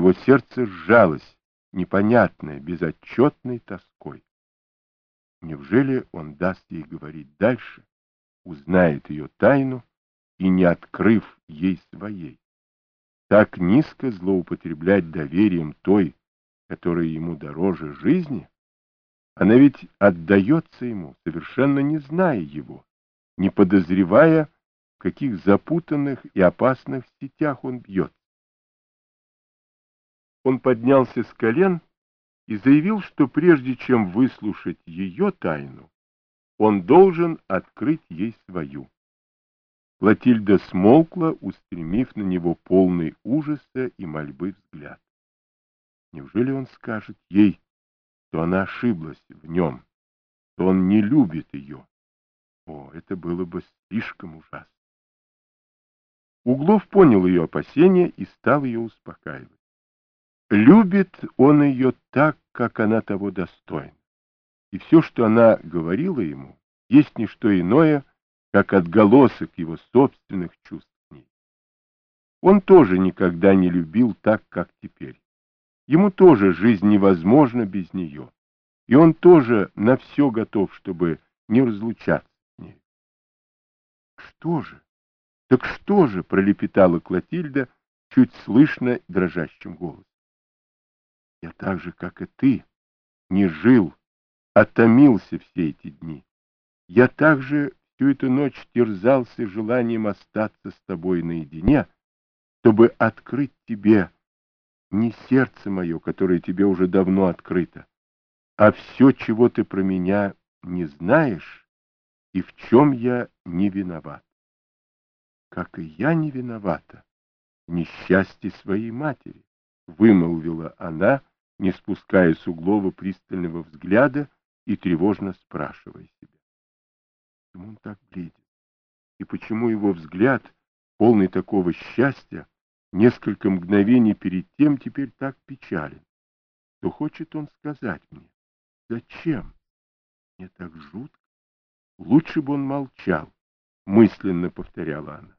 Его сердце сжалось, непонятное, безотчетной тоской. Неужели он даст ей говорить дальше, узнает ее тайну и не открыв ей своей? Так низко злоупотреблять доверием той, которая ему дороже жизни? Она ведь отдается ему, совершенно не зная его, не подозревая, в каких запутанных и опасных сетях он бьется. Он поднялся с колен и заявил, что прежде чем выслушать ее тайну, он должен открыть ей свою. Клотильда смолкла, устремив на него полный ужаса и мольбы взгляд. Неужели он скажет ей, что она ошиблась в нем, что он не любит ее? О, это было бы слишком ужасно. Углов понял ее опасения и стал ее успокаивать. Любит он ее так, как она того достойна. И все, что она говорила ему, есть не что иное, как отголосок его собственных чувств к ней. Он тоже никогда не любил так, как теперь. Ему тоже жизнь невозможна без нее. И он тоже на все готов, чтобы не разлучаться с ней. Что же? Так что же? Пролепетала Клотильда чуть слышно дрожащим голосом. Я так же, как и ты, не жил, а томился все эти дни. Я также всю эту ночь терзался желанием остаться с тобой наедине, чтобы открыть тебе не сердце мое, которое тебе уже давно открыто, а все, чего ты про меня не знаешь и в чем я не виноват. Как и я не виновата в несчастье своей матери, вымолвила она, не спуская с Углова пристального взгляда и тревожно спрашивая себя. Почему он так бледен? И почему его взгляд, полный такого счастья, несколько мгновений перед тем теперь так печален? Что хочет он сказать мне? Зачем? Мне так жутко. Лучше бы он молчал, мысленно повторяла она.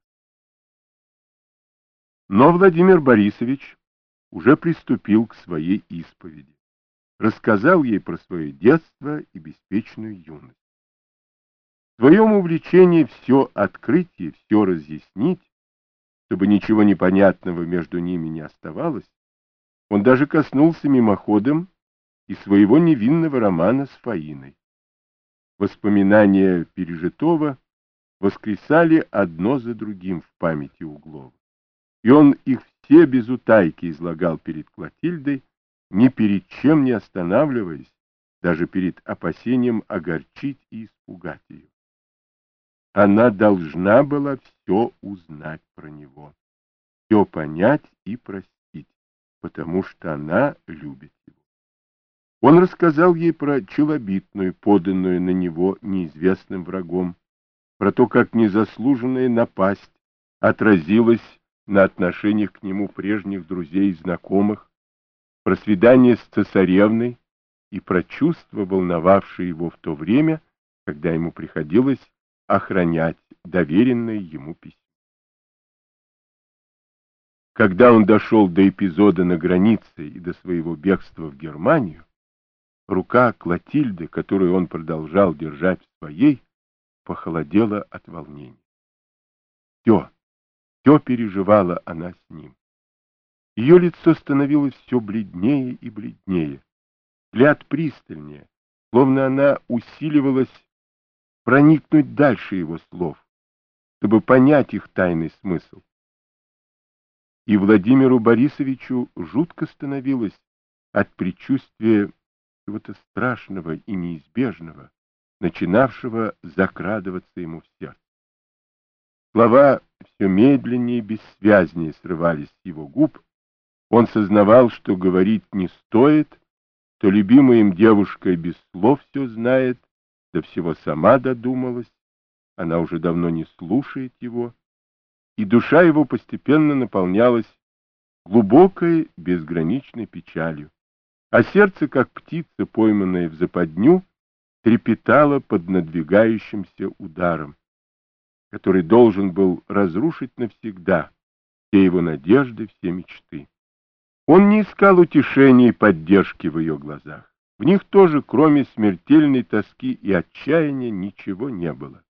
Но Владимир Борисович уже приступил к своей исповеди. Рассказал ей про свое детство и беспечную юность. В своем увлечении все открыть и все разъяснить, чтобы ничего непонятного между ними не оставалось, он даже коснулся мимоходом и своего невинного романа с Фаиной. Воспоминания пережитого воскресали одно за другим в памяти Углова, и он их все без утайки излагал перед Клотильдой, ни перед чем не останавливаясь, даже перед опасением огорчить и испугать ее. Она должна была все узнать про него, все понять и простить, потому что она любит его. Он рассказал ей про челобитную, поданную на него неизвестным врагом, про то, как незаслуженная напасть отразилась на отношениях к нему прежних друзей и знакомых, про свидание с цесаревной и про чувства, волновавшие его в то время, когда ему приходилось охранять доверенное ему письмо. Когда он дошел до эпизода на границе и до своего бегства в Германию, рука Клотильды, которую он продолжал держать в своей, похолодела от волнения. Все переживала она с ним. Ее лицо становилось все бледнее и бледнее, взгляд пристальнее, словно она усиливалась проникнуть дальше его слов, чтобы понять их тайный смысл. И Владимиру Борисовичу жутко становилось от предчувствия чего-то страшного и неизбежного, начинавшего закрадываться ему в сердце. Слова все медленнее и бессвязнее срывались с его губ. Он сознавал, что говорить не стоит, что любимая им девушка без слов все знает, до всего сама додумалась, она уже давно не слушает его, и душа его постепенно наполнялась глубокой, безграничной печалью, а сердце, как птица, пойманная в западню, трепетало под надвигающимся ударом, который должен был разрушить навсегда все его надежды, все мечты. Он не искал утешения и поддержки в ее глазах. В них тоже, кроме смертельной тоски и отчаяния, ничего не было.